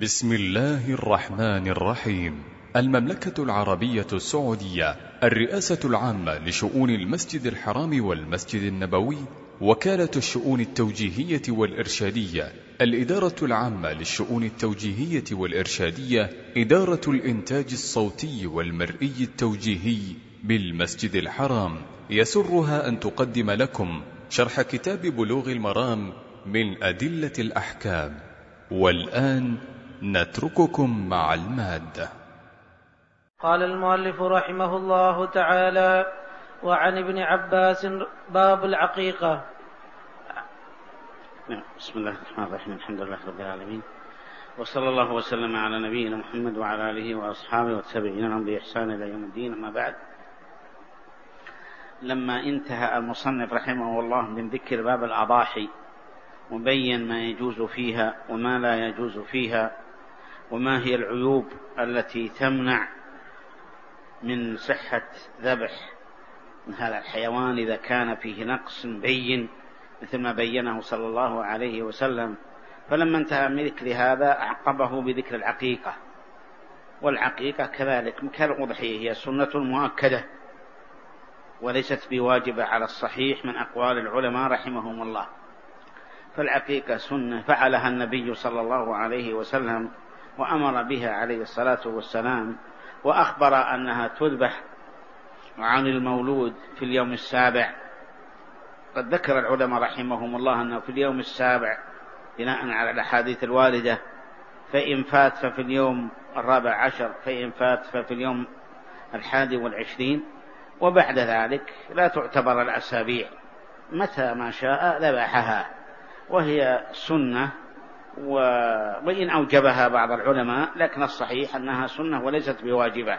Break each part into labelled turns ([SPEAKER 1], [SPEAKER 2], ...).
[SPEAKER 1] بسم الله الرحمن الرحيم. المملكة العربية السعودية، الرئاسة العامة لشؤون المسجد الحرام والمسجد النبوي، وكالة الشؤون التوجيهية والإرشادية، الإدارة العامة للشؤون التوجيهية والإرشادية، إدارة الإنتاج الصوتي والمرئي التوجيهي بالمسجد الحرام، يسرها أن تقدم لكم شرح كتاب بلوغ المرام من أدلة الأحكام. والآن نترككم مع المادة.
[SPEAKER 2] قال المؤلف رحمه الله تعالى: وعن ابن عباس باب العقيقة.
[SPEAKER 3] بسم الله الرحمن الرحيم. الحمد لله رب العالمين، وصلى الله وسلم على نبينا محمد وعلى آله وأصحابه والتابعين لهم بإحسان إلى يوم الدين. أما بعد، لما انتهى المصنف رحمه الله من ذكر باب الأضاحي وبين ما يجوز فيها وما لا يجوز فيها، وما هي العيوب التي تمنع من صحة ذبح من هذا الحيوان إذا كان فيه نقص بين مثل ما بينه صلى الله عليه وسلم، فلما انتهى من ذكر هذا أعقبه بذكر العقيقة. والعقيقة كذلك كالأضحية هي سنة مؤكدة وليست بواجبة على الصحيح من أقوال العلماء رحمهم الله. فالعقيقة سنة فعلها النبي صلى الله عليه وسلم وأمر بها عليه الصلاة والسلام، وأخبر أنها تذبح عن المولود في اليوم السابع. قد ذكر العلماء رحمهم الله أنه في اليوم السابع بناء على الأحاديث الواردة، فإن فات ففي اليوم 14، فإن فات ففي اليوم 21، وبعد ذلك لا تعتبر الأسابيع، متى ما شاء ذبحها، وهي سنة وإن أوجبها بعض العلماء، لكن الصحيح أنها سنة وليست بواجبة.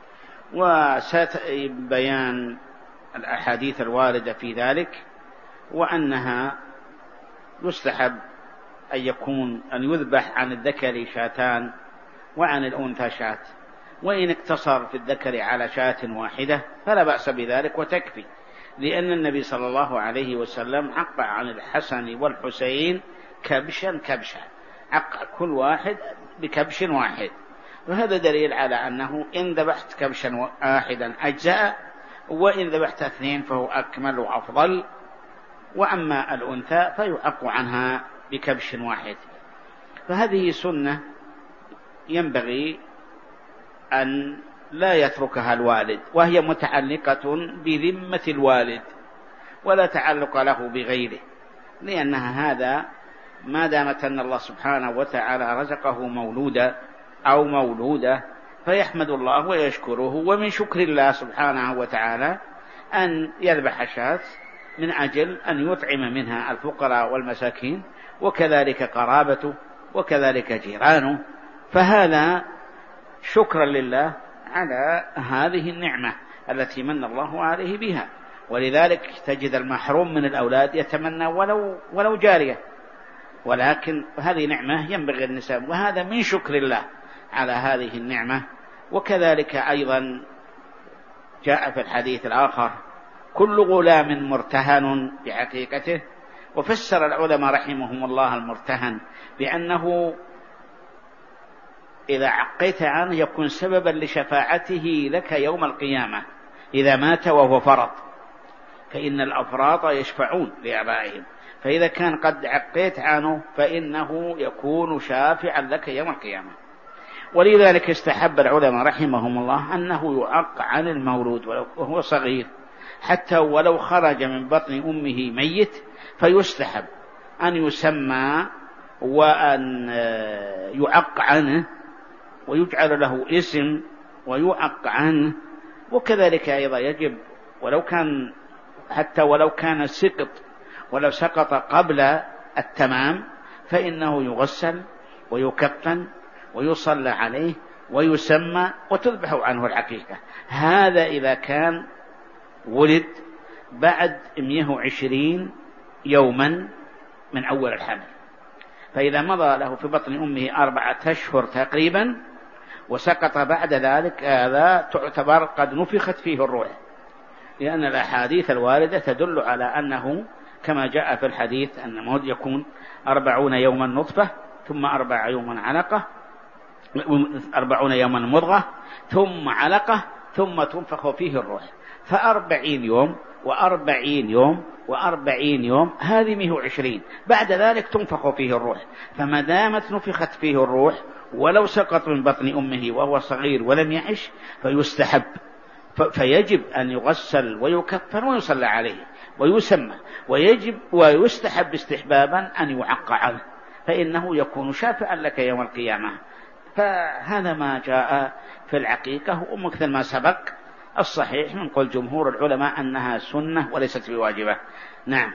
[SPEAKER 3] وسيبيان الأحاديث الواردة في ذلك، وأنها يستحب أن يذبح عن الذكر شاتان وعن الأنثى شاة، وإن اقتصر في الذكر على شاة واحدة فلا بأس بذلك وتكفي، لأن النبي صلى الله عليه وسلم عق عن الحسن والحسين كبشا كبشا، عق كل واحد بكبش واحد، وهذا دليل على أنه إن ذبحت كبشا واحدا أجزأ، وإن ذبحت 2 فهو أكمل وأفضل. وأما الأنثى فيعق عنها بكبش واحد. فهذه سنة ينبغي أن لا يتركها الوالد، وهي متعلقة بذمة الوالد ولا تعلق له بغيره، لأنها هذا ما دامت أن الله سبحانه وتعالى رزقه مولودا أو مولودة فيحمد الله ويشكره، ومن شكر الله سبحانه وتعالى أن يذبح شاة من أجل أن يطعم منها الفقراء والمساكين، وكذلك قرابته وكذلك جيرانه، فهذا شكرا لله على هذه النعمة التي من الله عليه بها. ولذلك تجد المحروم من الأولاد يتمنى ولو جارية، ولكن هذه نعمة ينبغي النساء، وهذا من شكر الله على هذه النعمة. وكذلك أيضا جاء في الحديث الآخر: كل غلام مرتهن بعقيقته. وفسر العلماء رحمهم الله المرتهن بأنه إذا عقيت عنه يكون سببا لشفاعته لك يوم القيامة إذا مات وهو فرط، فإن الأفراط يشفعون لآبائهم، فإذا كان قد عقيت عنه فإنه يكون شافعا لك يوم القيامة. ولذلك استحب العلماء رحمهم الله أنه يعق عن المولود وهو صغير، حتى ولو خرج من بطن أمه ميت، فيستحب أن يسمى وأن يعق عنه ويجعل له اسم ويعق عنه. وكذلك أيضا يجب حتى ولو كان ولو سقط قبل التمام فإنه يغسل ويكفن ويصلى عليه ويسمى وتذبح عنه العقيقة. هذا إذا كان ولد بعد 120 يوما من أول الحمل، فإذا مضى له في بطن أمه 4 أشهر تقريبا وسقط بعد ذلك، هذا تعتبر قد نفخت فيه الروح، لأن الأحاديث الواردة تدل على أنه كما جاء في الحديث أن المولد يكون 40 يوما نطفة، ثم 4 يوما علقة، 40 يوما مضغة ثم علقة ثم تنفخ فيه الروح، ف40 يوم و40 يوم و40 يوم، هذه 120. بعد ذلك تنفخ فيه الروح، فما دامت نفخت فيه الروح ولو سقط من بطن أمه وهو صغير ولم يعش فيستحب، فيجب أن يغسل ويكفن ويصلى عليه ويسمى، ويستحب استحبابا أن يعق عنه، فإنه يكون شافعا لك يوم القيامة. فهذا ما جاء في العقيقة، ومثل ما سبق الصحيح من قول جمهور العلماء أنها سنة وليست بواجبة. نعم.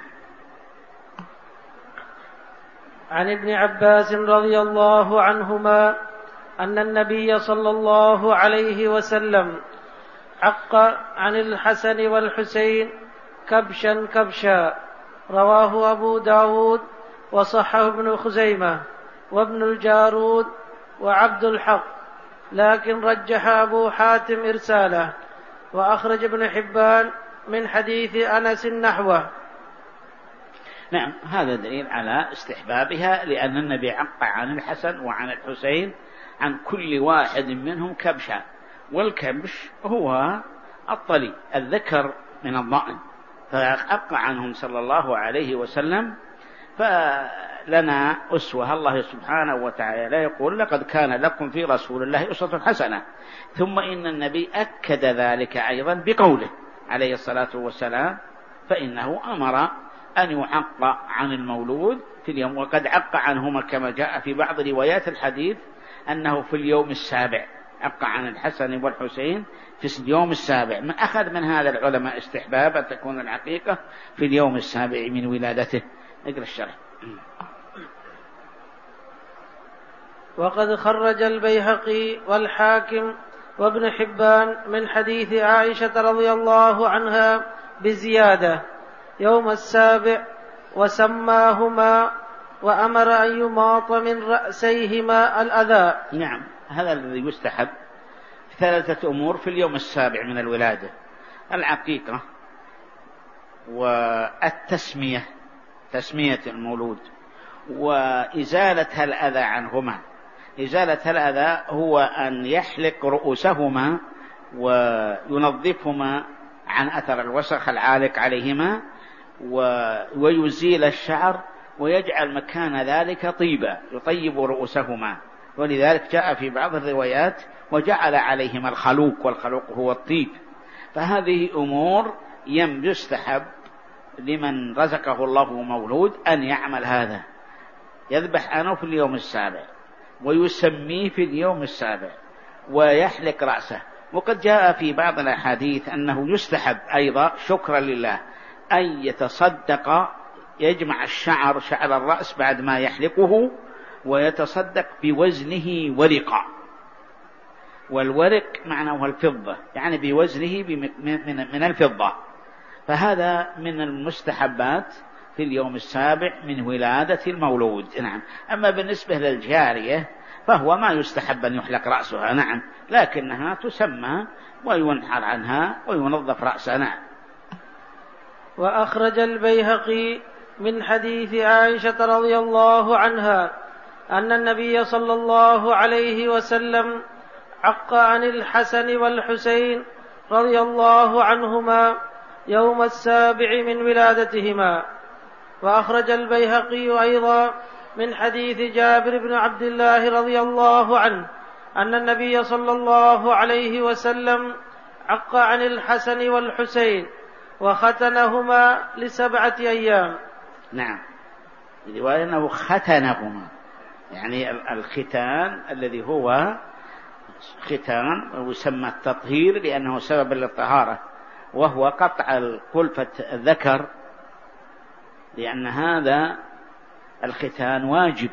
[SPEAKER 2] عن ابن عباس رضي الله عنهما أن النبي صلى الله عليه وسلم عق عن الحسن والحسين كبشا كبشا، رواه أبو داود وصححه ابن خزيمة وابن الجارود وعبد الحق، لكن رجح أبو حاتم إرساله، وأخرج ابن حبان من حديث أنس نحوه.
[SPEAKER 3] نعم، هذا دليل على استحبابها، لأن النبي عق عن الحسن وعن الحسين عن كل واحد منهم كبشا، والكبش هو الطلي الذكر من الضأن، فعق عنهم صلى الله عليه وسلم. فلنا أسوة، الله سبحانه وتعالى يقول لقد كان لكم في رسول الله أسوة حسنة، ثم إن النبي أكد ذلك أيضا بقوله عليه الصلاة والسلام فإنه أمر أن يعق عن المولود في اليوم، وقد عق عنهما كما جاء في بعض روايات الحديث أنه في اليوم السابع، عق عن الحسن والحسين في اليوم السابع. من أخذ من هذا العلماء استحباب أن تكون العقيقة في اليوم السابع من ولادته. اقرأ الشرح.
[SPEAKER 2] وقد خرج البيهقي والحاكم وابن حبان من حديث عائشة رضي الله عنها بزيادة يوم السابع، وسماهما وأمر أن يماط من رأسيهما الأذى.
[SPEAKER 3] نعم، هذا الذي يستحب. 3 أمور في اليوم السابع من الولادة: العقيقة، والتسمية، تسمية المولود، وإزالة الأذى عنهما. إزالة الأذى هو أن يحلق رؤوسهما وينظفهما عن أثر الوسخ العالق عليهما، ويزيل الشعر ويجعل مكان ذلك طيبا، يطيب رؤوسهما، ولذلك جاء في بعض الروايات وجعل عليهما الخلوق، والخلوق هو الطيب. فهذه أمور يستحب لمن رزقه الله مولود أن يعمل هذا، يذبح عنه في اليوم السابع ويسميه في اليوم السابع ويحلق رأسه. وقد جاء في بعض الأحاديث أنه يستحب أيضا شكرا لله أن يتصدق، يجمع الشعر، شعر الرأس بعد ما يحلقه، ويتصدق بوزنه ورقا، والورق معناه الفضة، يعني بوزنه من الفضة. فهذا من المستحبات في اليوم السابع من ولادة المولود. نعم. أما بالنسبة للجارية فهو ما يستحب أن يحلق رأسها، نعم، لكنها تسمى وينحر عنها وينظف رأسها. نعم.
[SPEAKER 2] وأخرج البيهقي من حديث عائشة رضي الله عنها أن النبي صلى الله عليه وسلم عق عن الحسن والحسين رضي الله عنهما يوم السابع من ولادتهما. وأخرج البيهقي أيضا من حديث جابر بن عبد الله رضي الله عنه أن النبي صلى الله عليه وسلم عق عن الحسن والحسين وختنهما ل7 أيام.
[SPEAKER 3] نعم، رواية أنه ختنهما، يعني الختان الذي هو ختان ويسمى التطهير لأنه سبب للطهارة، وهو قطع الكلفة الذكر، لأن هذا الختان واجب،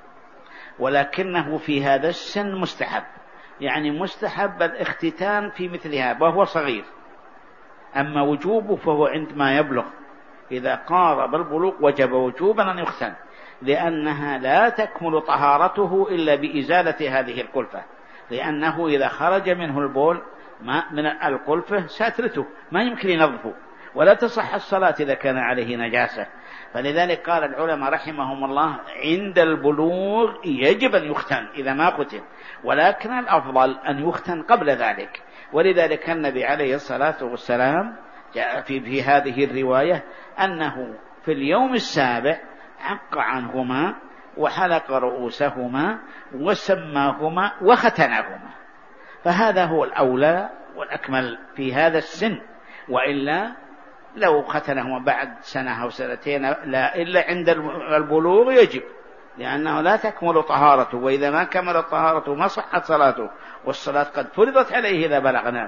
[SPEAKER 3] ولكنه في هذا السن مستحب، يعني مستحب الاختتان في مثلها وهو صغير. أما وجوبه فهو عندما يبلغ، إذا قارب البلوغ وجب وجوبا أن يختن، لأنها لا تكمل طهارته إلا بإزالة هذه الكلفة، لأنه إذا خرج منه البول من الكلفة ساترته ما يمكن ينظفه، ولا تصح الصلاة إذا كان عليه نجاسة. فلذلك قال العلماء رحمهم الله عند البلوغ يجب أن يختن إذا ما ختن، ولكن الأفضل أن يختن قبل ذلك. ولذلك النبي عليه الصلاة والسلام جاء في هذه الرواية أنه في اليوم السابع عق عنهما وحلق رؤوسهما وسماهما وختنهما، فهذا هو الأولى والأكمل في هذا السن. وإلا لو ختنهما بعد سنة أو سنتين لا، إلا عند البلوغ يجب، لأنه لا تكمل طهارته، وإذا ما كملت طهارته ما صحت صلاته، والصلاة قد فرضت عليه إذا بلغنا.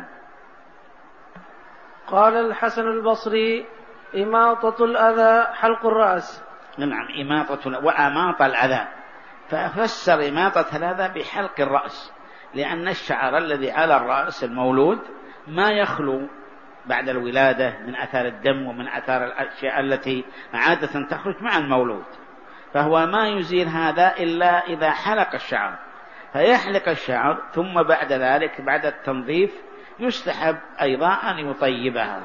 [SPEAKER 2] قال الحسن البصري: إماطة الأذى حلق الرأس.
[SPEAKER 3] نعم، إماطة وأماط الأذى، ففسر إماطة الأذى بحلق الرأس، لأن الشعر الذي على الرأس المولود ما يخلو بعد الولادة من أثار الدم ومن أثار الأشياء التي عادة تخرج مع المولود، فهو ما يزيل هذا إلا إذا حلق الشعر، فيحلق الشعر ثم بعد ذلك بعد التنظيف يستحب أيضا أن يطيبها.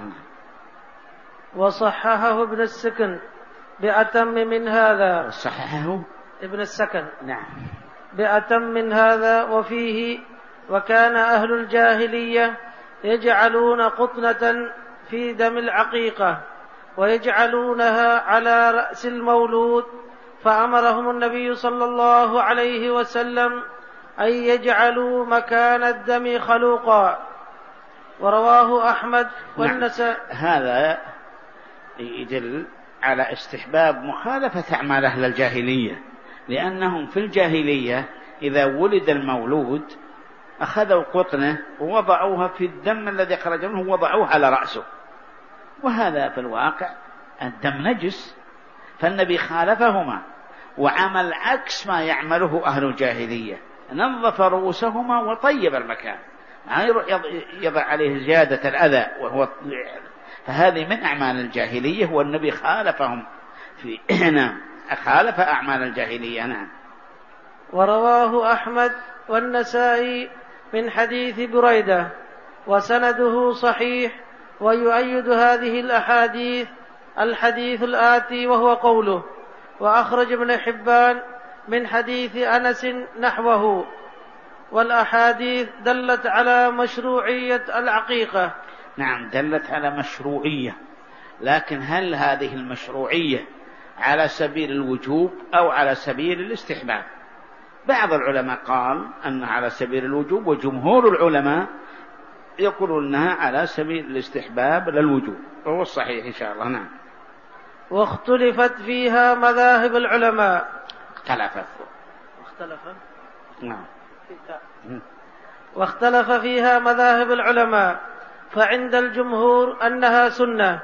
[SPEAKER 2] وصححه ابن السكن بأتم من هذا.
[SPEAKER 3] صححه
[SPEAKER 2] ابن السكن
[SPEAKER 3] نعم
[SPEAKER 2] بأتم من هذا وفيه: وكان أهل الجاهلية يجعلون قطنة في دم العقيقة ويجعلونها على رأس المولود، فأمرهم النبي صلى الله عليه وسلم أن يجعلوا مكان الدم خلوقا. ورواه أحمد والنسائي.
[SPEAKER 3] هذا يدل على استحباب مخالفة أعمال أهل الجاهلية، لأنهم في الجاهلية إذا ولد المولود أخذوا قطنة ووضعوها في الدم الذي خرج منه ووضعوه على رأسه، وهذا في الواقع الدم نجس، فالنبي خالفهما وعمل عكس ما يعمله أهل الجاهلية، نظف رؤوسهما وطيب المكان، يضع عليه زيادة الأذى، فهذه من أعمال الجاهلية، والنبي خالفهم في خالف أعمال الجاهلية. نعم.
[SPEAKER 2] ورواه أحمد والنسائي من حديث بريدة وسنده صحيح، ويؤيد هذه الأحاديث الحديث الآتي وهو قوله: وأخرج ابن حبان من حديث أنس نحوه. والأحاديث دلت على مشروعية العقيقة.
[SPEAKER 3] نعم، دلت على مشروعية، لكن هل هذه المشروعية على سبيل الوجوب أو على سبيل الاستحباب؟ بعض العلماء قال أنها على سبيل الوجوب، وجمهور العلماء يقولون أنها على سبيل الاستحباب للوجوب، وهو الصحيح إن شاء الله. نعم.
[SPEAKER 2] واختلفت فيها مذاهب العلماء.
[SPEAKER 3] نعم.
[SPEAKER 2] واختلف فيها مذاهب العلماء، فعند الجمهور أنها سنة،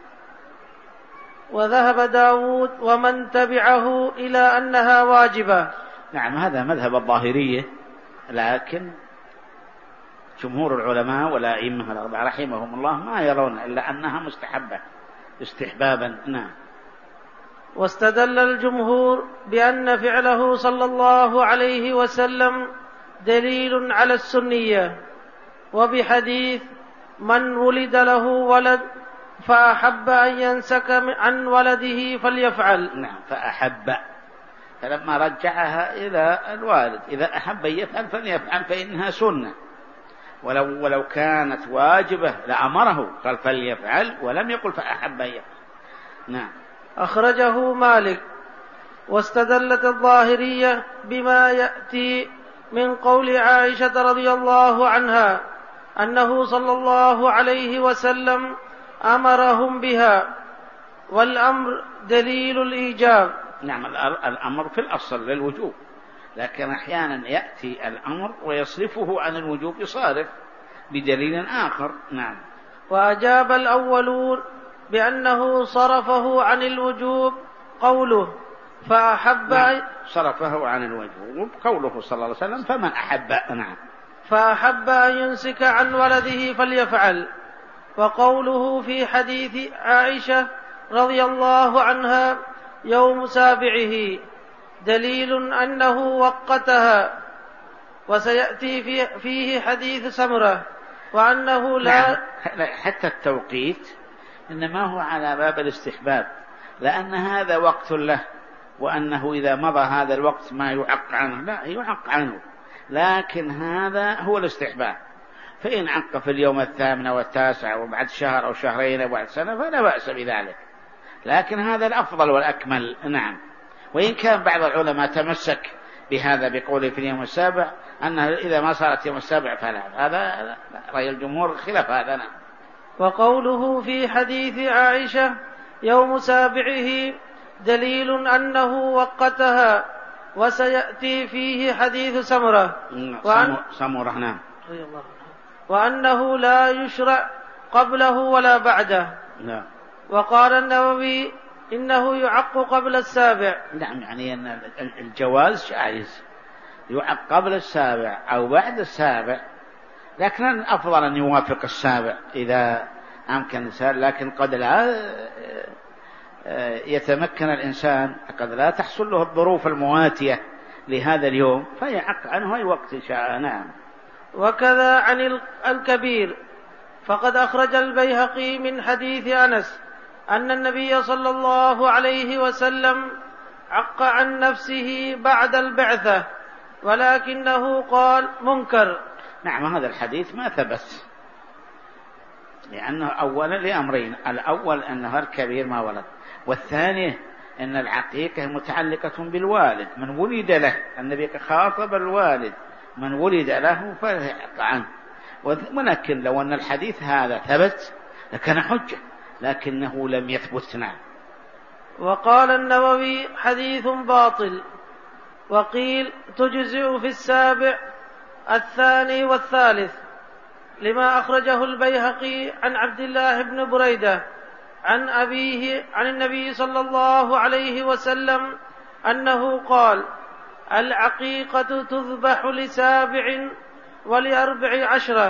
[SPEAKER 2] وذهب داود ومن تبعه إلى أنها واجبة.
[SPEAKER 3] نعم، هذا مذهب الظاهرية، لكن جمهور العلماء والأئمة رحمهم الله ما يرون إلا أنها مستحبة استحبابا. نعم.
[SPEAKER 2] واستدل الجمهور بأن فعله صلى الله عليه وسلم دليل على السنية، وبحديث: من ولد له ولد فأحب أن ينسك عن ولده فليفعل.
[SPEAKER 3] نعم، فأحب، فلما رجعها إلى الوالد، إذا أحب يفعل فليفعل فإنها سنة، ولو كانت واجبة لأمره، قال فليفعل ولم يقل فأحب يفعل. نعم.
[SPEAKER 2] أخرجه مالك. واستدلت الظاهرية بما يأتي من قول عائشة رضي الله عنها أنه صلى الله عليه وسلم أمرهم بها، والأمر دليل الإيجاب.
[SPEAKER 3] نعم، الأمر في الأصل للوجوب، لكن أحيانا يأتي الأمر ويصرفه عن الوجوب، يصارف بدليل آخر. نعم.
[SPEAKER 2] وأجاب الأولون بأنه صرفه عن الوجوب قوله فأحب.
[SPEAKER 3] نعم، صرفه عن الوجوب قوله صلى الله عليه وسلم فمن أحب. نعم.
[SPEAKER 2] فأحب أن يمسك عن ولده فليفعل. وقوله في حديث عائشة رضي الله عنها يوم سابعه دليل أنه وقتها، وسيأتي فيه حديث سمرة، وأنه لا.
[SPEAKER 3] نعم، حتى التوقيت إنما هو على باب الاستحباب، لأن هذا وقت له، وأنه إذا مضى هذا الوقت ما يعق عنه، لا يعق عنه، لكن هذا هو الاستحباب. فإن عق في اليوم 8 والتاسع وبعد شهر أو شهرين أو بعد سنة فلا بأس بذلك، لكن هذا الأفضل والأكمل. نعم. وإن كان بعض العلماء تمسك بهذا بقوله في اليوم السابع أنه إذا ما صارت يوم السابع فلا، هذا رأي الجمهور خلاف هذا. نعم.
[SPEAKER 2] وقوله في حديث عائشة يوم سابعه دليل أنه وقتها، وسيأتي فيه حديث سمرة
[SPEAKER 3] سمرة. نعم.
[SPEAKER 2] وأنه لا يشرع قبله ولا بعده.
[SPEAKER 3] نعم.
[SPEAKER 2] وقال النووي إنه يعق قبل السابع.
[SPEAKER 3] نعم، يعني أن الجواز جائز، يعق قبل السابع أو بعد السابع، لكن الأفضل أن يوافق السابع إذا أمكن، لكن قد لا يتمكن الإنسان، قد لا تحصل له الظروف المواتية لهذا اليوم فيعق عنه أي وقت إن شاء. نعم.
[SPEAKER 2] وكذا عن الكبير، فقد أخرج البيهقي من حديث أنس أن النبي صلى الله عليه وسلم عق عن نفسه بعد البعثة، ولكنه قال منكر.
[SPEAKER 3] نعم، هذا الحديث ما ثبت، لأنه أولا لأمرين: الأول أنه الكبير ما ولد، والثاني أن العقيقة متعلقة بالوالد، من ولد له، النبي خاطب الوالد من ولد له فيعق عنه. ولكن لو أن الحديث هذا ثبت لكان حجة، لكنه لم يثبت. نعم.
[SPEAKER 2] وقال النووي حديث باطل. وقيل تجزئ في السابع الثاني والثالث، لما أخرجه البيهقي عن عبد الله بن بريدة عن أبيه عن النبي صلى الله عليه وسلم أنه قال: العقيقة تذبح ل7 ول14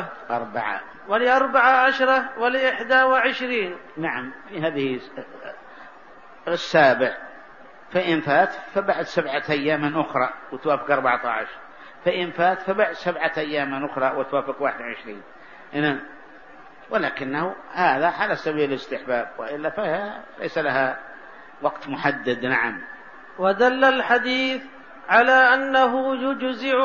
[SPEAKER 2] ول21
[SPEAKER 3] نعم. هذه السابع، فإن فات فبعد 7 أيام أخرى وتوافق 14، فإن فات فبعد 7 أيام أخرى وتوافق 21. ولكنه هذا على سبيل الاستحباب، وإلا فهي ليس لها وقت محدد. نعم.
[SPEAKER 2] ودل الحديث على أنه يجزئ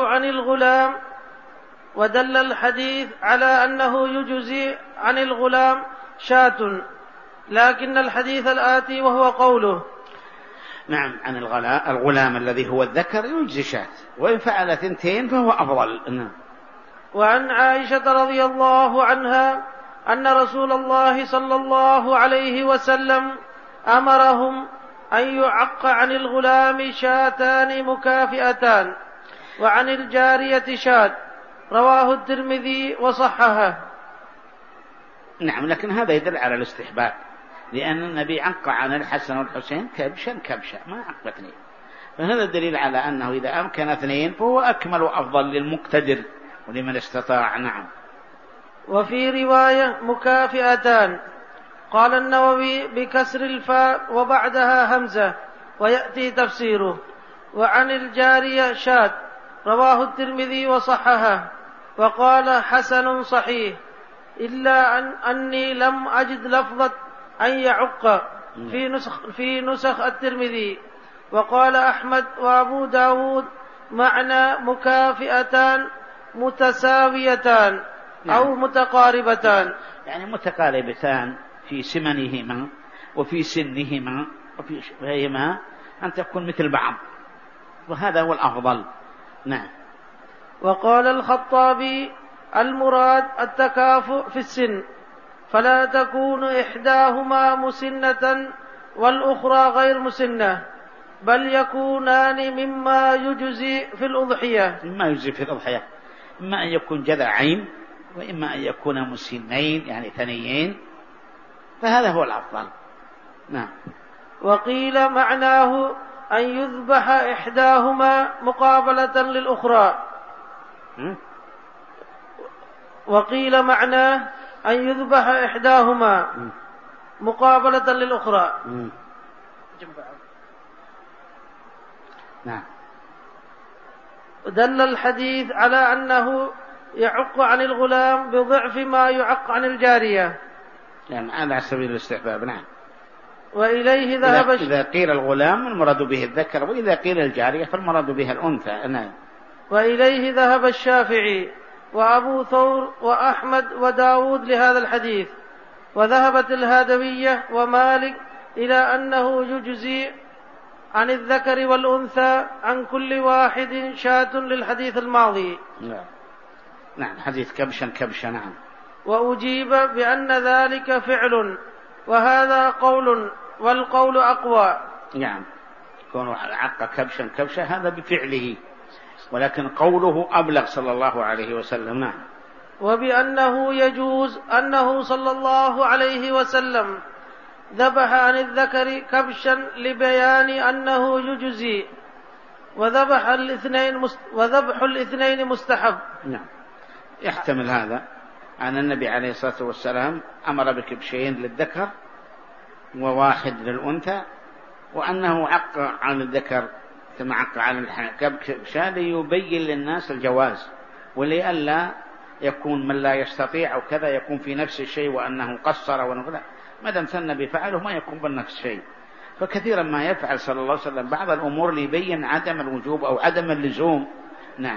[SPEAKER 2] عن الغلام شاة، لكن الحديث الآتي وهو قوله:
[SPEAKER 3] نعم، عن الغلام الذي هو الذكر يجزي شاة، وإن فعل 2 فهو أفضل. نعم.
[SPEAKER 2] وعن عائشة رضي الله عنها أن رسول الله صلى الله عليه وسلم أمرهم أن يعق عن الغلام 2 مكافئتان، وعن الجارية شاة، رواه الترمذي وصححه.
[SPEAKER 3] نعم، لكن هذا يدل على الاستحباب، لأن النبي عق عن الحسن والحسين كبشا ما عق 2، فهذا دليل على أنه إذا أمكن 2 فهو أكمل وأفضل للمقتدر ولمن استطاع. نعم.
[SPEAKER 2] وفي رواية مكافئتان. قال النووي بكسر الفاء وبعدها همزة ويأتي تفسيره. وعن الجارية شاة، رواه الترمذي وصححه، وقال حسن صحيح، إلا أني لم أجد لفظة أن يعق في نسخ الترمذي. وقال أحمد وأبو داود معنى مكافئتان متساويتان أو متقاربتان،
[SPEAKER 3] يعني متقاربتان في سمنهما وفي سنهما وفي شبههما، أن تكون مثل بعض، وهذا هو الأفضل. نعم.
[SPEAKER 2] وقال الخطابي المراد التكافؤ في السن، فلا تكون إحداهما مسنة والأخرى غير مسنة، بل يكونان مما يجزي في الأضحية.
[SPEAKER 3] إما أن يكون جذعين، وإما أن يكون مسنين يعني 2، فهذا هو الأفضل. نعم.
[SPEAKER 2] وقيل معناه أن يذبح إحداهما مقابلة للأخرى. وقيل معناه أن يذبح إحداهما مقابلة للأخرى.
[SPEAKER 3] نعم.
[SPEAKER 2] دل الحديث على أنه يعق عن الغلام بضعف ما يعق عن الجارية،
[SPEAKER 3] يعني على سبيل الاستحباب. نعم.
[SPEAKER 2] وإليه ذهب
[SPEAKER 3] إذا قيل الغلام المراد به الذكر، وإذا قيل الجارية فالمراد بها الأنثى. نعم.
[SPEAKER 2] وإليه ذهب الشافعي وأبو ثور وأحمد وداود لهذا الحديث، وذهبت الهادوية ومالك إلى أنه يجزي عن الذكر والأنثى عن كل واحد شاة للحديث الماضي.
[SPEAKER 3] نعم. حديث كبشا. نعم.
[SPEAKER 2] وأجيب بأن ذلك فعل، وهذا قول، والقول أقوى.
[SPEAKER 3] نعم. كونه عق كبشا هذا بفعله، ولكن قوله أبلغ صلى الله عليه وسلم. نعم.
[SPEAKER 2] وبأنه يجوز أنه صلى الله عليه وسلم ذبح عن الذكر كبشا لبيان أنه يجزي، وذبح الاثنين مستحب.
[SPEAKER 3] نعم. يحتمل هذا أن النبي عليه الصلاة والسلام أمر بكبشين للذكر وواحد للأنثى، وأنه عق عن الذكر ثم عق عن الكبشة ليبين للناس الجواز، ولئلا يكون من لا يستطيع أو كذا يكون في نفس الشيء وأنه قصر ونقول ما دام ثنى بفعله ما يكون بالنفس شيء. فكثيرا ما يفعل صلى الله عليه وسلم بعض الأمور ليبين عدم الوجوب أو عدم اللزوم. نعم.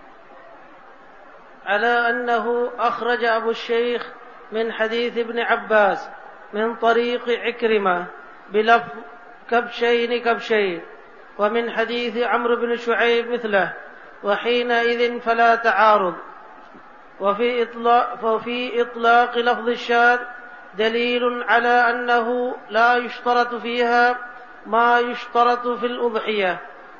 [SPEAKER 2] على أنه أخرج أبو الشيخ من حديث ابن عباس من طريق عكرمة بلفظ كبشين، ومن حديث عمرو بن شعيب مثله، وحينئذ فلا تعارض. وفي إطلاق لفظ الشاذ دليل على أنه لا يشترط فيها ما يشترط في الأضحية،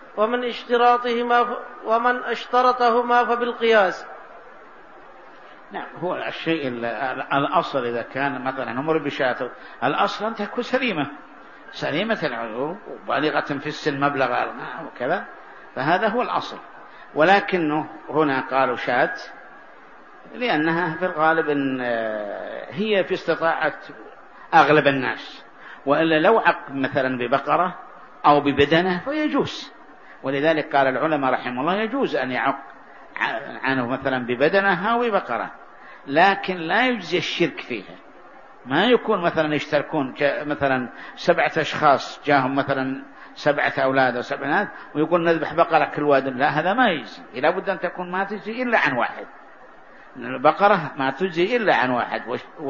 [SPEAKER 2] ومن اشترطهما فبالقياس.
[SPEAKER 3] نعم. هو الشيء الأصل إذا كان مثلا أمر بشاة، الأصل أن تكون سليمة العيوب وبالغة في السن مبلغ وكذا، فهذا هو الأصل. ولكنه هنا قالوا شاة لأنها في الغالب إن هي في استطاعة أغلب الناس، وإلا لو عق مثلا ببقرة أو ببدنة فيجوز. ولذلك قال العلماء رحمه الله يجوز أن يعق عنه مثلا ببدنة أو ببقرة، لكن لا يجزي الشرك فيها. ما يكون مثلا يشتركون مثلا 7 أشخاص جاهم مثلا 7 أولاد أو 7 بنات ويقول نذبح بقرة كل واد، لا هذا ما يجزي. لا بد أن تكون ما تجزي إلا عن واحد. البقرة ما تجزي إلا عن واحد،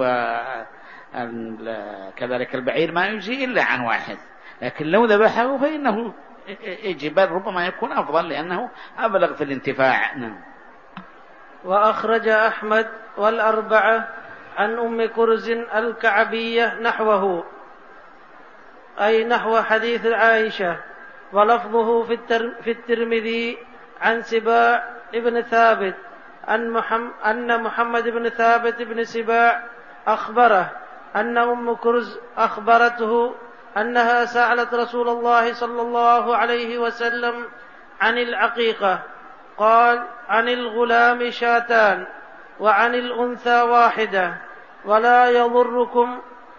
[SPEAKER 3] وكذلك البعير ما يجزي إلا عن واحد. لكن لو ذبحه فإنه يجب، ربما يكون أفضل لأنه أبلغ في الانتفاع. نعم.
[SPEAKER 2] وأخرج أحمد والأربعة عن أم كرز الكعبية نحوه، أي نحو حديث عائشة، ولفظه في الترمذي عن سباع ابن ثابت أن محمد بن ثابت بن سباع أخبره أن أم كرز أخبرته أنها سألت رسول الله صلى الله عليه وسلم عن العقيقة، قال عن الغلام شاتان وعن الأنثى واحدة، ولا يضركم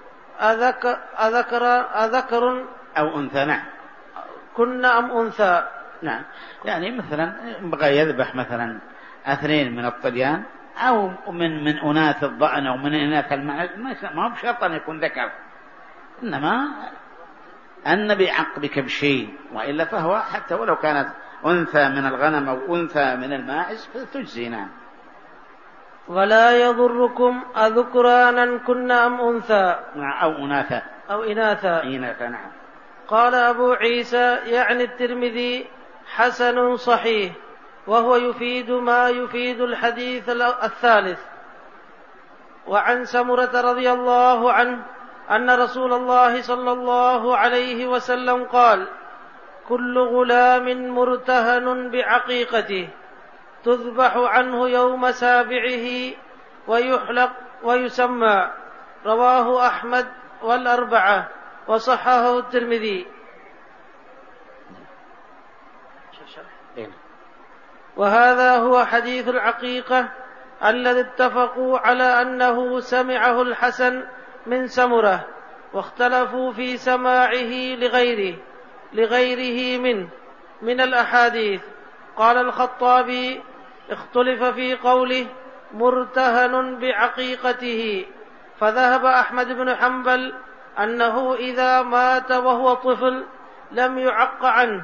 [SPEAKER 2] أذكر
[SPEAKER 3] أو أنثى. نعم.
[SPEAKER 2] كن أم أنثى.
[SPEAKER 3] نعم. يعني مثلا بغى يذبح مثلا 2 من الطليان أو من أناث الضأن أو من أناث المعز، ما هو بشرط أن يكون ذكر، إنما النبي عق بكبشين، وإلا فهو حتى ولو كانت أنثى من الغنم أو أنثى من الماعز فتجزي. نعم.
[SPEAKER 2] ولا يضركم أذكرانا كن أم أنثى
[SPEAKER 3] أو أناثا
[SPEAKER 2] أو إناثا.
[SPEAKER 3] نعم.
[SPEAKER 2] قال أبو عيسى يعني الترمذي حسن صحيح، وهو يفيد ما يفيد الحديث الثالث. وعن سمرة رضي الله عنه أن رسول الله صلى الله عليه وسلم قال كل غلام مرتهن بعقيقته تذبح عنه يوم سابعه ويحلق ويسمى. رواه أحمد والأربعة وصححه الترمذي. وهذا هو حديث العقيقة الذي اتفقوا على أنه سمعه الحسن من سمرة، واختلفوا في سماعه لغيره من الأحاديث. قال الخطابي اختلف في قوله مرتهن بعقيقته، فذهب أحمد بن حنبل أنه إذا مات وهو طفل لم يعق عنه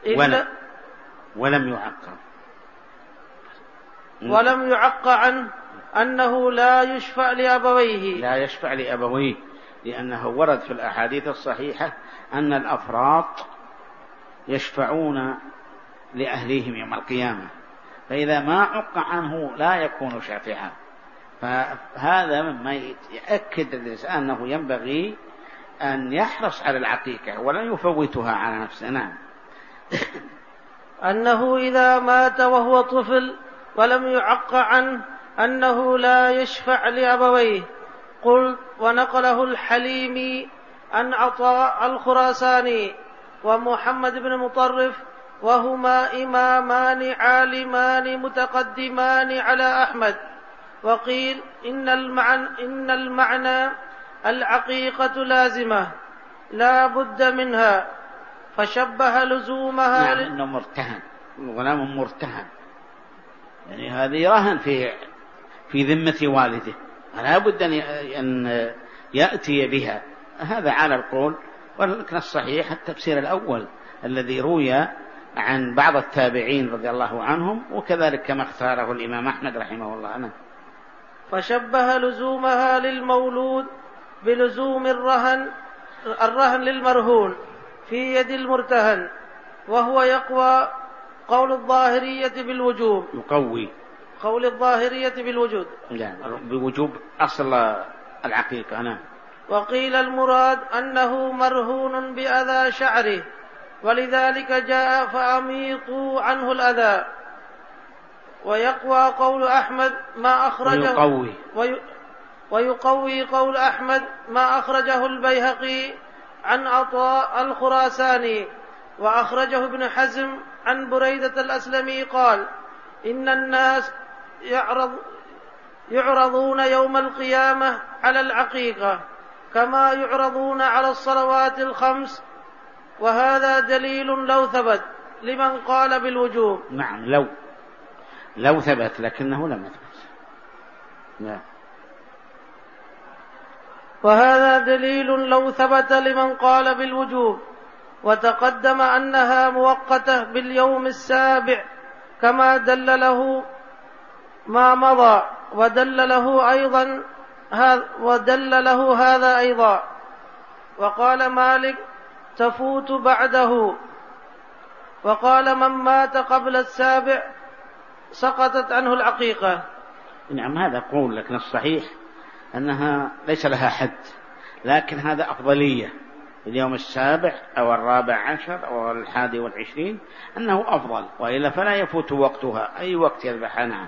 [SPEAKER 2] ولم يعق عنه أنه لا يشفع لأبويه
[SPEAKER 3] لأنه ورد في الأحاديث الصحيحة أن الأفراط يشفعون لأهليهم يوم القيامة، فإذا ما عق عنه لا يكون شافعا. فهذا مما يأكد الإنسان أنه ينبغي أن يحرص على العقيقة ولن يفوتها على نفسه. نعم.
[SPEAKER 2] أنه إذا مات وهو طفل ولم يعق عنه أنه لا يشفع لأبويه. قلت: ونقله الحليمي عن عطاء الخراساني ومحمد بن مطرف، وهما إمامان عالمان متقدمان على أحمد. وقيل إن المعنى العقيقة لازمة لا بد منها، فشبه لزومها.
[SPEAKER 3] نعم، إنه مرتهن، الغلام مرتهن، يعني هذه رهن في ذمة والده، فلا بد أن يأتي بها. هذا على القول، ولكن الصحيح التفسير الأول الذي روي عن بعض التابعين رضي الله عنهم، وكذلك كما اختاره الإمام أحمد رحمه الله.
[SPEAKER 2] فشبه لزومها للمولود بلزوم الرهن للمرهون في يد المرتهن، وهو يقوى قول الظاهرية بالوجوب.
[SPEAKER 3] يقوي
[SPEAKER 2] قول الظاهرية بالوجود،
[SPEAKER 3] بوجوب أصل العقيقة. نعم.
[SPEAKER 2] وقيل المراد أنه مرهون بأذى شعره، ولذلك جاء فأميطوا عنه الأذى. ويقوى قول أحمد ما أخرجه ويقوي قول أحمد ما أخرجه البيهقي عن عطاء الخراساني، وأخرجه ابن حزم عن بريدة الأسلمي قال: إن الناس يعرضون يوم القيامة على العقيقة كما يعرضون على الصلوات الخمس، وهذا دليل لو ثبت لمن قال بالوجوب.
[SPEAKER 3] نعم، لو ثبت، لكنه لم يثبت. نعم.
[SPEAKER 2] وهذا دليل لو ثبت لمن قال بالوجوب. وتقدم أنها مؤقتة باليوم السابع كما دل له ما مضى، ودل له هذا أيضا. وقال مالك: تفوت بعده. وقال: من مات قبل السابع سقطت عنه العقيقة.
[SPEAKER 3] نعم، هذا قول، لكن الصحيح أنها ليس لها حد، لكن هذا أفضلية اليوم السابع أو 14 أو 21 أنه أفضل، وإلا فلا يفوت وقتها، أي وقت يذبح. نعم.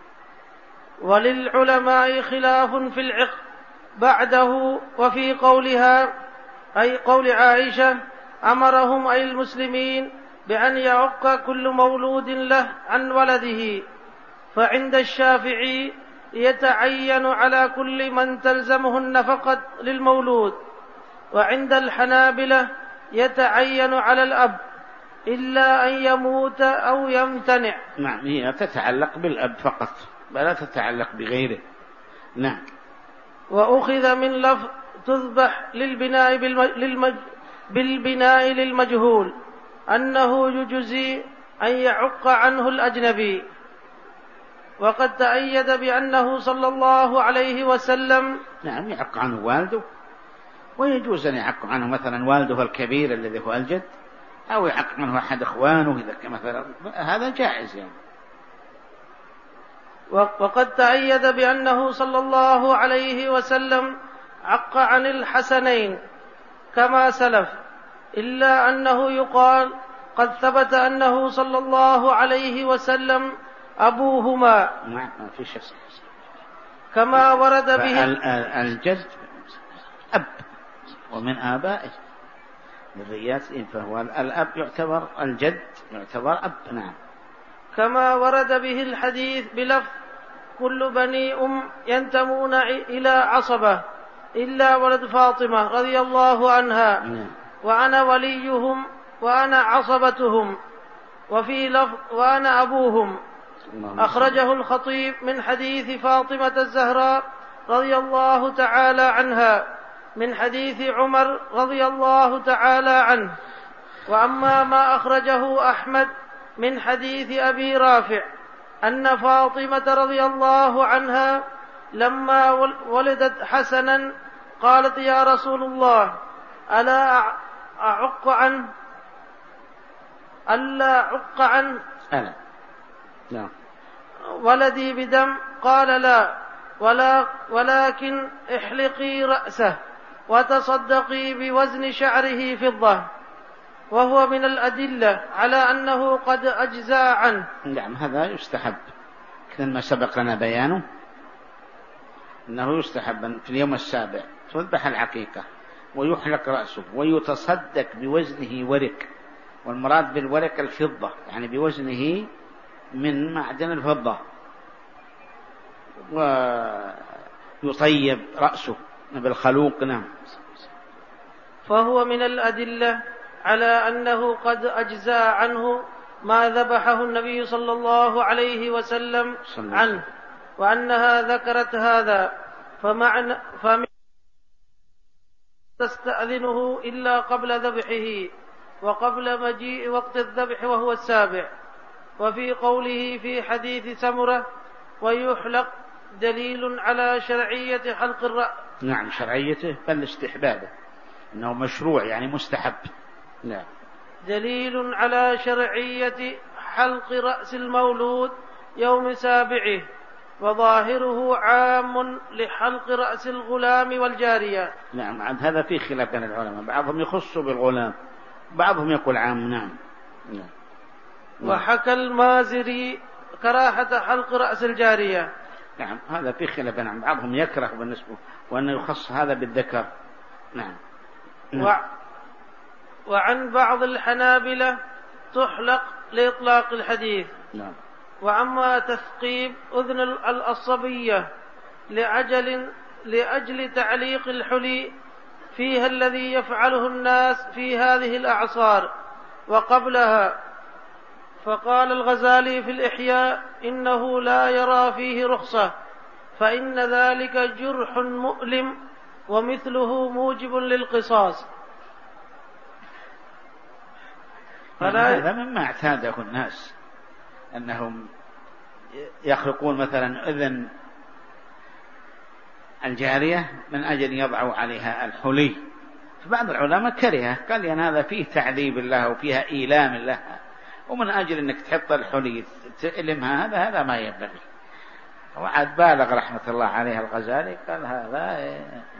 [SPEAKER 2] وللعلماء خلاف في العقد بعده، وفي قولها أي قول عائشة أمرهم أي المسلمين بأن يعق كل مولود له عن ولده. فعند الشافعي يتعين على كل من تلزمه النفقة للمولود، وعند الحنابلة يتعين على الأب إلا أن يموت أو يمتنع.
[SPEAKER 3] نعم، هي تتعلق بالأب فقط ولا تتعلق بغيره. نعم.
[SPEAKER 2] وأخذ من لفظ تذبح بالبناء للمجهول أنه يجزي أن يعق عنه الأجنبي. وقد تأيد بأنه صلى الله عليه وسلم
[SPEAKER 3] نعم يعق عنه والده، ويجوز أن يعق عنه مثلا والده الكبير الذي هو الجد، أو يعق عنه أحد إخوانه إذا مثلا، هذا جائز يعني.
[SPEAKER 2] وقد تأيد بأنه صلى الله عليه وسلم عق عن الحسنين كما سلف، إلا أنه يقال قد ثبت أنه صلى الله عليه وسلم أبوهما
[SPEAKER 3] ما في شيء
[SPEAKER 2] كما ورد به
[SPEAKER 3] الجد أب ومن آبائه ذرياتهم، فهو الأب يعتبر الجد يعتبر أب. نعم.
[SPEAKER 2] كما ورد به الحديث بلفظ كل بني ينتمون إلى عصبة إلا ولد فاطمة رضي الله عنها. وأنا وليهم وأنا عصبتهم، وفي لفظ وأنا أبوهم. أخرجه الخطيب من حديث فاطمة الزهراء رضي الله تعالى عنها من حديث عمر رضي الله تعالى عنه. وأما ما أخرجه أحمد من حديث أبي رافع أن فاطمة رضي الله عنها لما ولدت حسنا قالت يا رسول الله ألا أعق عنه
[SPEAKER 3] لا.
[SPEAKER 2] ولدي بدم؟ قال لا، ولكن احلقي رأسه وتصدقي بوزن شعره فضة. وهو من الأدلة على أنه قد أجزأ عنه.
[SPEAKER 3] نعم، هذا يستحب كما سبق لنا بيانه، أنه يستحب في اليوم السابع تذبح العقيقة ويحلق رأسه ويتصدق بوزنه ورق، والمراد بالورق الفضة، يعني بوزنه من معدن الفضة، ويطيب رأسه بالخلوق. نعم.
[SPEAKER 2] فهو من الأدلة على أنه قد أجزأ عنه ما ذبحه النبي صلى الله عليه وسلم عنه، وأنها ذكرت هذا فمن تستأذنه إلا قبل ذبحه وقبل مجيء وقت الذبح وهو السابع. وفي قوله في حديث سمرة ويحلق دليل على شرعية حلق الرأس.
[SPEAKER 3] نعم، شرعيته بل استحبابه، أنه مشروع يعني مستحب. نعم.
[SPEAKER 2] دليل على شرعية حلق رأس المولود يوم سابعه، وظاهره عام لحلق رأس الغلام والجارية.
[SPEAKER 3] نعم، هذا فيه خلاف بين العلماء، بعضهم يخص بالغلام، بعضهم يقول عام. نعم.
[SPEAKER 2] وحكى المازري كراهة حلق رأس الجارية.
[SPEAKER 3] نعم، هذا فيه خلاف. نعم، بعضهم يكره بالنسبة وأنه يخص هذا بالذكر. نعم.
[SPEAKER 2] وعن بعض الحنابلة تحلق لإطلاق الحديث.
[SPEAKER 3] نعم.
[SPEAKER 2] وأما تثقيب أذن الصبية لأجل تعليق الحلي فيها الذي يفعله الناس في هذه الأعصار وقبلها، فقال الغزالي في الإحياء إنه لا يرى فيه رخصة، فإن ذلك جرح مؤلم ومثله موجب للقصاص.
[SPEAKER 3] هذا مما اعتاده الناس، أنهم يخلقون مثلا أذن الجارية من أجل يضعوا عليها الحلي. فبعض العلماء كرهه، قال لأن هذا فيه تعذيب الله وفيها إيلام لها، ومن أجل أنك تحط الحلي تألمها هذا ما ينبغي. وعاد بالغ رحمة الله عليه الغزالي، قال هذا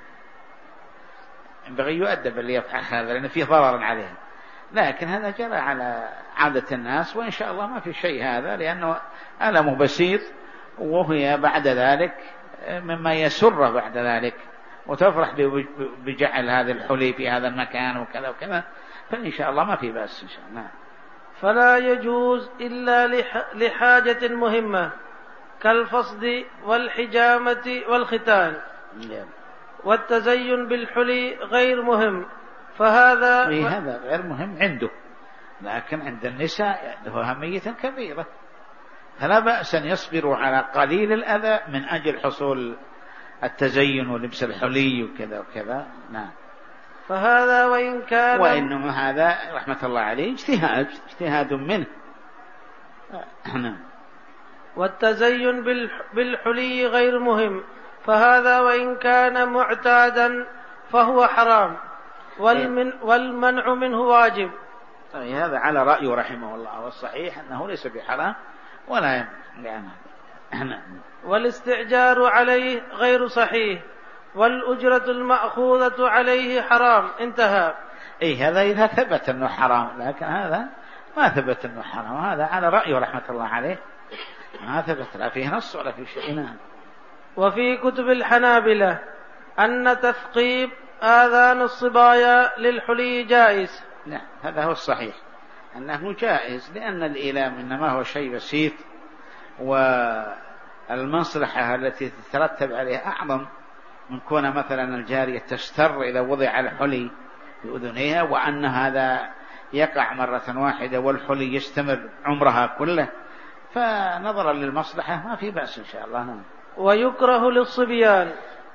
[SPEAKER 3] ينبغي يؤدب اللي يفعل هذا لأن فيه ضرر عليه. لكن هذا جرى على عادة الناس، وإن شاء الله ما في شيء هذا، لأنه ألمه بسيط، وهي بعد ذلك مما يسره بعد ذلك، وتفرح بجعل هذا الحلي في هذا المكان وكذا وكذا، فإن شاء الله ما في بأس إن شاء الله.
[SPEAKER 2] فلا يجوز إلا لحاجة مهمة كالفصد والحجامة والختان. والتزين بالحلي غير مهم، فهذا
[SPEAKER 3] هذا غير مهم عنده، لكن عند النساء له أهمية كبيرة، فلا بأس أن يصبروا على قليل الأذى من أجل حصول التزين ولبس الحلي وكذا وكذا. نعم.
[SPEAKER 2] فهذا
[SPEAKER 3] وإنما هذا رحمة الله عليه اجتهاد منه. نعم.
[SPEAKER 2] والتزين بالحلي غير مهم، فهذا وإن كان معتادا فهو حرام، والمنع منه واجب.
[SPEAKER 3] هذا على رأيه رحمه الله، والصحيح أنه ليس بحرام ولا يمنع.
[SPEAKER 2] والاستعجار عليه غير صحيح، والأجرة المأخوذة عليه حرام. انتهى.
[SPEAKER 3] هذا إذا ثبت أنه حرام، لكن هذا ما ثبت أنه حرام، هذا على رأيه رحمة الله عليه، ما ثبت لا فيه نص ولا فيه شيء.
[SPEAKER 2] وفي كتب الحنابلة أن تثقيب آذان الصبايا للحلي جائز.
[SPEAKER 3] لا، هذا هو الصحيح أنه جائز، لأن الإيلام إنما هو شيء بسيط، والمصلحة التي تترتب عليها أعظم من كون مثلا الجارية تستر إذا وضع الحلي بأذنها، وأن هذا يقع مرة واحدة والحلي يستمر عمرها كله، فنظرا للمصلحة ما في بأس إن شاء الله.
[SPEAKER 2] ويكره للصبيان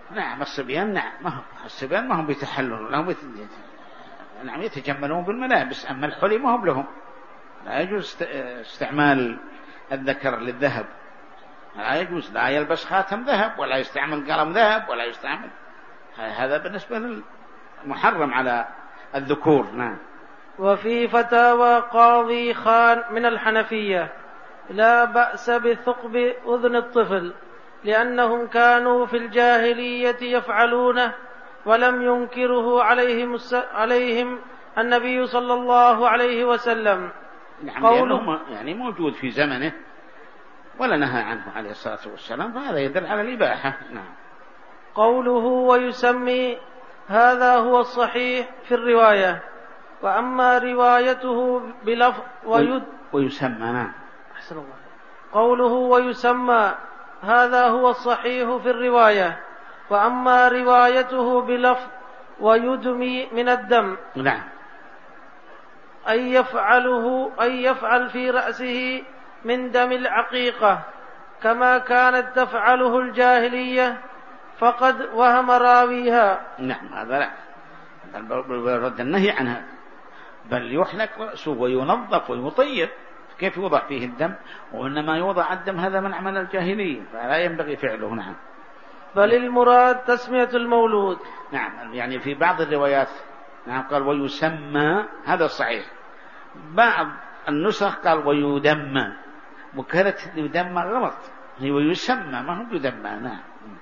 [SPEAKER 3] نعم الصبيان، نعم الصبيان ما هم بيتحلون، لهم نعم يتجملون بالملابس، أما الحلي ما هم لهم. لا يجوز استعمال الذكر للذهب، لا يجوز، لا يلبس خاتم ذهب ولا يستعمل قلم ذهب ولا يستعمل، هذا بالنسبة محرم على الذكور. نعم.
[SPEAKER 2] وفي فتاوى قاضي خان من الحنفية لا بأس بثقب أذن الطفل لأنهم كانوا في الجاهلية يفعلونه ولم ينكره عليهم النبي صلى الله عليه وسلم.
[SPEAKER 3] نعم قوله يعني موجود في زمنه ولا نهى عنه عليه الصلاة والسلام، فهذا يدل على الإباحة. نعم.
[SPEAKER 2] قوله ويسمي هذا هو الصحيح في الرواية، وأما روايته بلفظ
[SPEAKER 3] ويسمى. نعم.
[SPEAKER 2] أحسن الله. قوله ويسمى هذا هو الصحيح في الرواية، وأما روايته بلفظ ويدمي من الدم.
[SPEAKER 3] نعم.
[SPEAKER 2] أي يفعل في رأسه من دم العقيقة كما كانت تفعله الجاهلية، فقد وهم راويها.
[SPEAKER 3] نعم هذا لا، رد النهي عنها، بل يحلق رأسه وينظف ويطيب، كيف يوضع فيه الدم؟ وإنما يوضع الدم هذا من عمل الجاهلية فلا ينبغي فعله. نعم.
[SPEAKER 2] بل المراد تسمية المولود.
[SPEAKER 3] نعم يعني في بعض الروايات نعم قال ويسمى، هذا الصحيح. بعض النسخ قال ويدمى، وكانت يدمى غلط، هي ويسمى ما هو يدمى. نعم.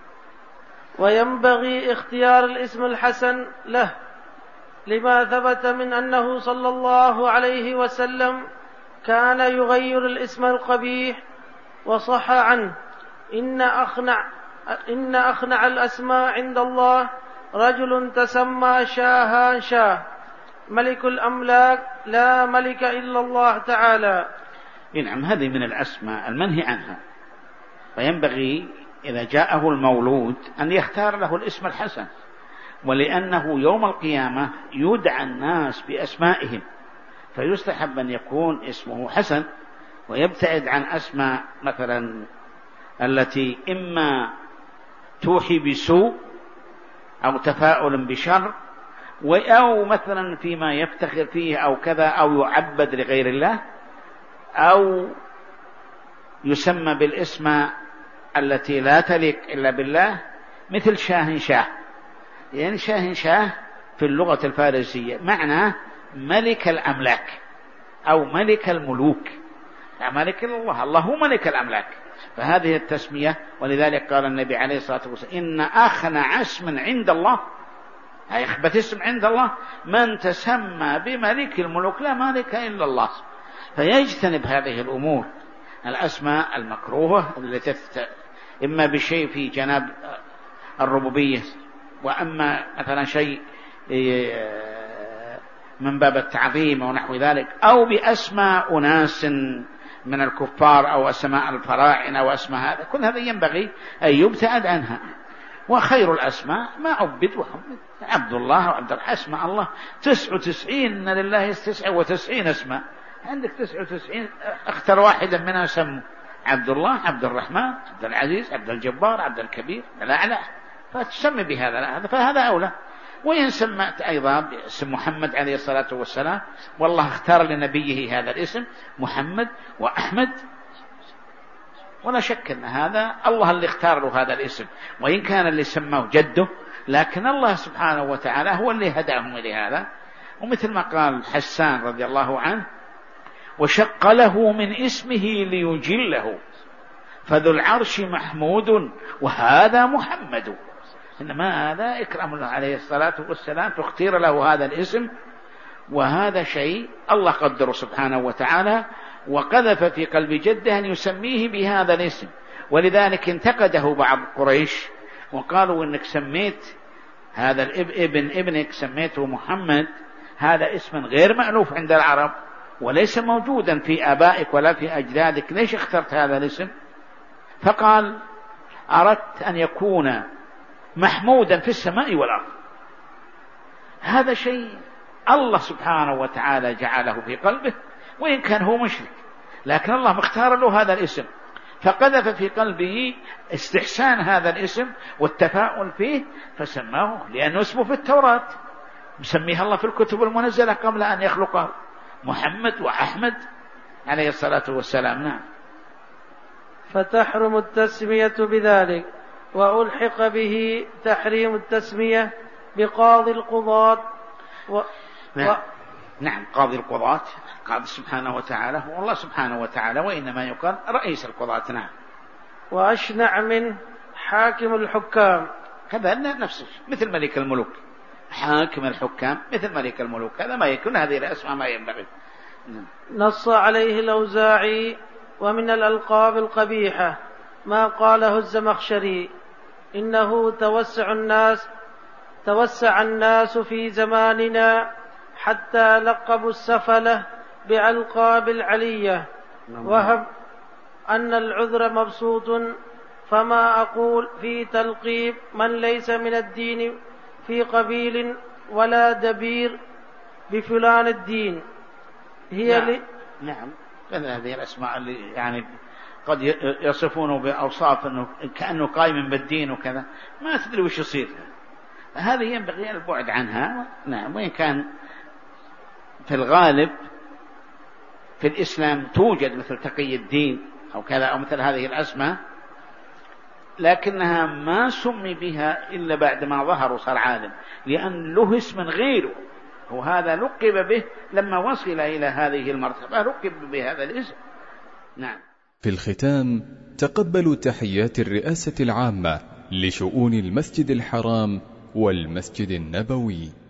[SPEAKER 2] وينبغي اختيار الاسم الحسن له لما ثبت من أنه صلى الله عليه وسلم كان يغير الاسم القبيح، وصح عنه إن أخنع الأسماء عند الله رجل تسمى شاهان شاه ملك الأملاك لا ملك إلا الله تعالى.
[SPEAKER 3] نعم هذه من الأسماء المنهي عنها، فينبغي إذا جاءه المولود أن يختار له الاسم الحسن، ولأنه يوم القيامة يدعى الناس بأسمائهم، فيستحب أن يكون اسمه حسن ويبتعد عن أسماء مثلا التي إما توحي بسوء أو تفاؤل بشر، أو مثلا فيما يفتخر فيه أو كذا، أو يعبد لغير الله، أو يسمى بالاسم التي لا تليق إلا بالله، مثل شاهن شاه. يعني شاهن شاه في اللغة الفارسية معناه ملك الأملاك أو ملك الملوك، لا ملك الله، الله هو ملك الأملاك، فهذه التسمية. ولذلك قال النبي عليه الصلاة والسلام إن أخنع اسم عند الله، أي أخبث اسم عند الله من تسمى بملك الملوك لا مالك إلا الله. فيجتنب هذه الأمور، الأسماء المكروهة التي إما بشيء في جناب الربوبية، وأما مثلا شيء من باب التعظيم ونحو ذلك، أو بأسماء أناس من الكفار أو أسماء الفراعنة وأسماء هذا، كل هذا ينبغي أن يبتعد عنها. وخير الأسماء ما عبد وحمد، عبد الله وعبد الأسماء الله 99 لله 99 اسماء، عندك 99 اختر واحدا منها سمه عبد الله، عبد الرحمن، عبد العزيز، عبد الجبار، عبد الكبير، لا فتسمي بهذا، فهذا أولى. وإن سمعت أيضا باسم محمد عليه الصلاة والسلام، والله اختار لنبيه هذا الاسم محمد وأحمد، ولا شك أن هذا الله اللي اختار له هذا الاسم، وإن كان اللي سماه جده، لكن الله سبحانه وتعالى هو اللي هداهم إلى هذا. ومثل ما قال حسان رضي الله عنه وشق له من اسمه ليجله فذو العرش محمود وهذا محمد، إنما هذا إكرام الله عليه الصلاة والسلام، تختير له هذا الاسم، وهذا شيء الله قدره سبحانه وتعالى، وقذف في قلب جده أن يسميه بهذا الاسم. ولذلك انتقده بعض قريش وقالوا إنك سميت هذا ابنك سميته محمد، هذا اسم غير مألوف عند العرب وليس موجودا في آبائك ولا في أجدادك، ليش اخترت هذا الاسم؟ فقال أردت أن يكون محمودا في السماء والأرض. هذا شيء الله سبحانه وتعالى جعله في قلبه، وإن كان هو مشرك، لكن الله مختار له هذا الاسم، فقذف في قلبه استحسان هذا الاسم والتفاؤل فيه فسماه، لأنه اسمه في التوراة مسميها الله في الكتب المنزلة قبل أن يخلقه، محمد وأحمد عليه الصلاة والسلام. نعم.
[SPEAKER 2] فتحرم التسمية بذلك، وألحق به تحريم التسمية بقاضي القضاة
[SPEAKER 3] نعم قاضي القضاة، قاضي سبحانه وتعالى هو الله سبحانه وتعالى، وإنما يقال رئيس القضاة. نعم.
[SPEAKER 2] وأشنع من حاكم الحكام،
[SPEAKER 3] هذا نفسه مثل ملك الملوك، حاكم الحكام مثل ملك الملوك، هذا ما يكون، هذه الأسماء ما ينبغي.
[SPEAKER 2] نص عليه الأوزاعي. ومن الألقاب القبيحة ما قاله الزمخشري: إنه توسع الناس في زماننا حتى لقبوا السفلة بألقاب العلية، وهب أن العذر مبسوط، فما أقول في تلقيب من ليس من الدين في قبيل ولا دبير بفلان الدين هي
[SPEAKER 3] نعم. هذه الأسماء اللي يعني قد يصفونه بأوصاف أنه كأنه قائم بالدين وكذا، ما تدري وش يصير، هذه ينبغي البعد عنها. نعم. وإن كان في الغالب في الإسلام توجد مثل تقي الدين أو كذا أو مثل هذه الأسماء، لكنها ما سمي بها إلا بعد ما ظهر وصار عالم، لأن له اسم غيره، وهذا لقب به لما وصل إلى هذه المرتبة لقب بهذا الاسم. نعم.
[SPEAKER 1] في الختام تقبلوا تحيات الرئاسة العامة لشؤون المسجد الحرام والمسجد النبوي.